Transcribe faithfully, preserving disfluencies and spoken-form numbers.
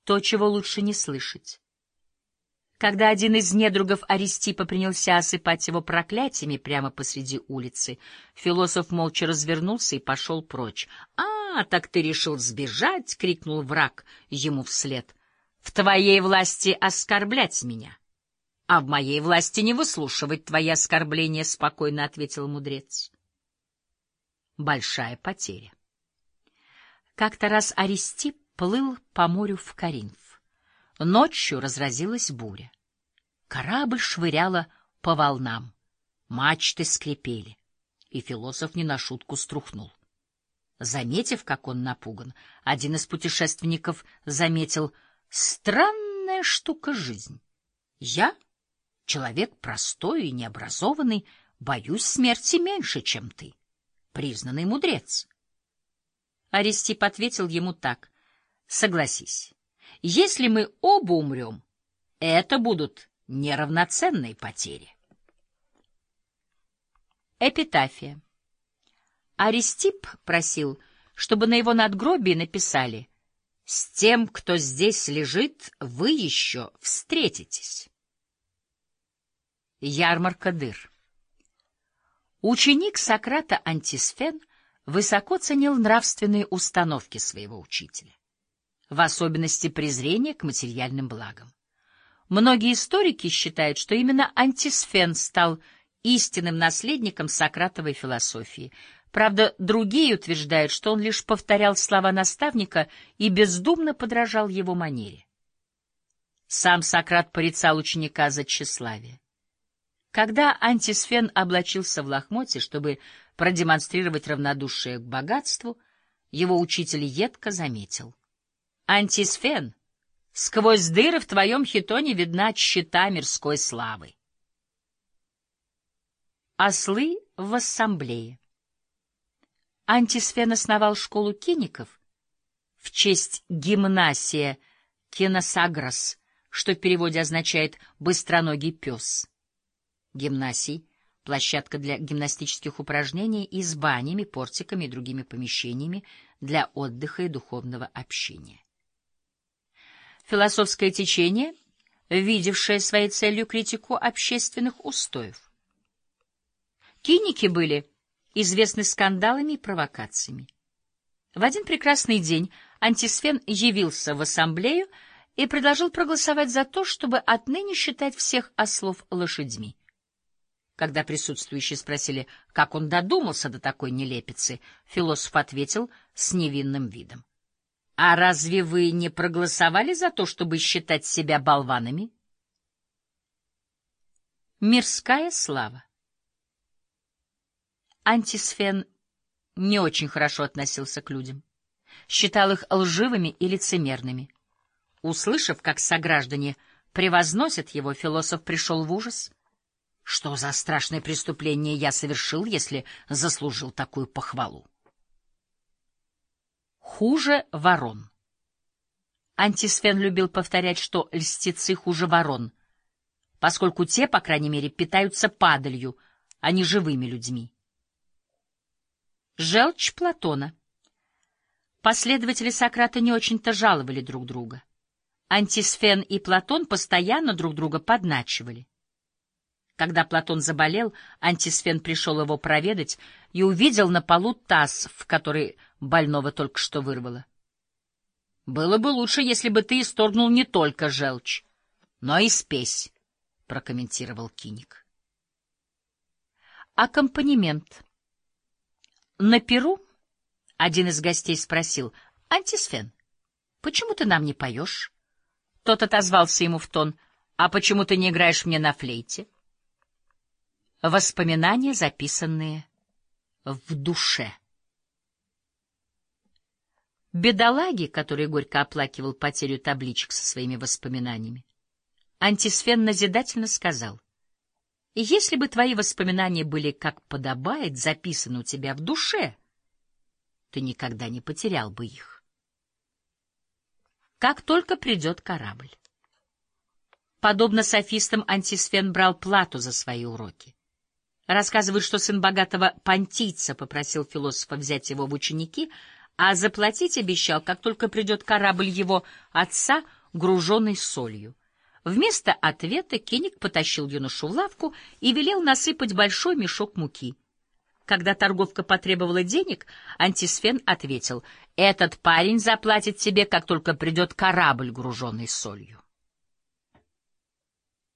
то, чего лучше не слышать. Когда один из недругов Аристипа принялся осыпать его проклятиями прямо посреди улицы, философ молча развернулся и пошел прочь. — А, так ты решил сбежать! — крикнул враг ему вслед. — В твоей власти оскорблять меня, а в моей власти не выслушивать твои оскорбления, — спокойно ответил мудрец. Большая потеря. Как-то раз Аристип плыл по морю в Коринф. Ночью разразилась буря. Корабль швыряло по волнам, мачты скрипели, и философ не на шутку струхнул. Заметив, как он напуган, один из путешественников заметил: «Странная штука жизнь. Я, человек простой и необразованный, боюсь смерти меньше, чем ты, признанный мудрец». Аристип ответил ему так: «Согласись, если мы оба умрем, это будут неравноценные потери». Эпитафия. Аристип просил, чтобы на его надгробии написали: «С тем, кто здесь лежит, вы еще встретитесь». Ярмарка дыр. Ученик Сократа Антисфен высоко ценил нравственные установки своего учителя, в особенности презрение к материальным благам. Многие историки считают, что именно Антисфен стал истинным наследником Сократовой философии. Правда, другие утверждают, что он лишь повторял слова наставника и бездумно подражал его манере. Сам Сократ порицал ученика за тщеславие. Когда Антисфен облачился в лохмотье, чтобы продемонстрировать равнодушие к богатству, его учитель едко заметил: «Антисфен, сквозь дыры в твоем хитоне видна тщета мирской славы». Ослы в ассамблее. Антисфен основал школу киников в честь Гимнасия Киносагрос, что в переводе означает «быстроногий пес». Гимнасий — площадка для гимнастических упражнений и с банями, портиками и другими помещениями для отдыха и духовного общения. Философское течение, видевшее своей целью критику общественных устоев. Киники были известны скандалами и провокациями. В один прекрасный день Антисфен явился в ассамблею и предложил проголосовать за то, чтобы отныне считать всех ослов лошадьми. Когда присутствующие спросили, как он додумался до такой нелепицы, философ ответил с невинным видом: «А разве вы не проголосовали за то, чтобы считать себя болванами?» Мирская слава. Антисфен не очень хорошо относился к людям, считал их лживыми и лицемерными. Услышав, как сограждане превозносят его, философ пришел в ужас. Что за страшное преступление я совершил, если заслужил такую похвалу? Хуже ворон. Антисфен любил повторять, что льстецы хуже ворон, поскольку те, по крайней мере, питаются падалью, а не живыми людьми. Желчь Платона. Последователи Сократа не очень-то жаловали друг друга. Антисфен и Платон постоянно друг друга подначивали. Когда Платон заболел, Антисфен пришел его проведать и увидел на полу таз, в который больного только что вырвало. «Было бы лучше, если бы ты исторгнул не только желчь, но и спесь», — прокомментировал киник. Аккомпанемент. На пиру один из гостей спросил: «Антисфен, почему ты нам не поешь?» Тот отозвался ему в тон: «А почему ты не играешь мне на флейте?» Воспоминания, записанные в душе. Бедолаге, который горько оплакивал потерю табличек со своими воспоминаниями, Антисфен назидательно сказал: «Если бы твои воспоминания были, как подобает, записаны у тебя в душе, ты никогда не потерял бы их». Как только придет корабль. Подобно софистам, Антисфен брал плату за свои уроки. Рассказывают, что сын богатого понтийца попросил философа взять его в ученики, а заплатить обещал, как только придет корабль его отца, груженный солью. Вместо ответа Киник потащил юношу в лавку и велел насыпать большой мешок муки. Когда торговка потребовала денег, Антисфен ответил: «Этот парень заплатит тебе, как только придет корабль, груженный солью».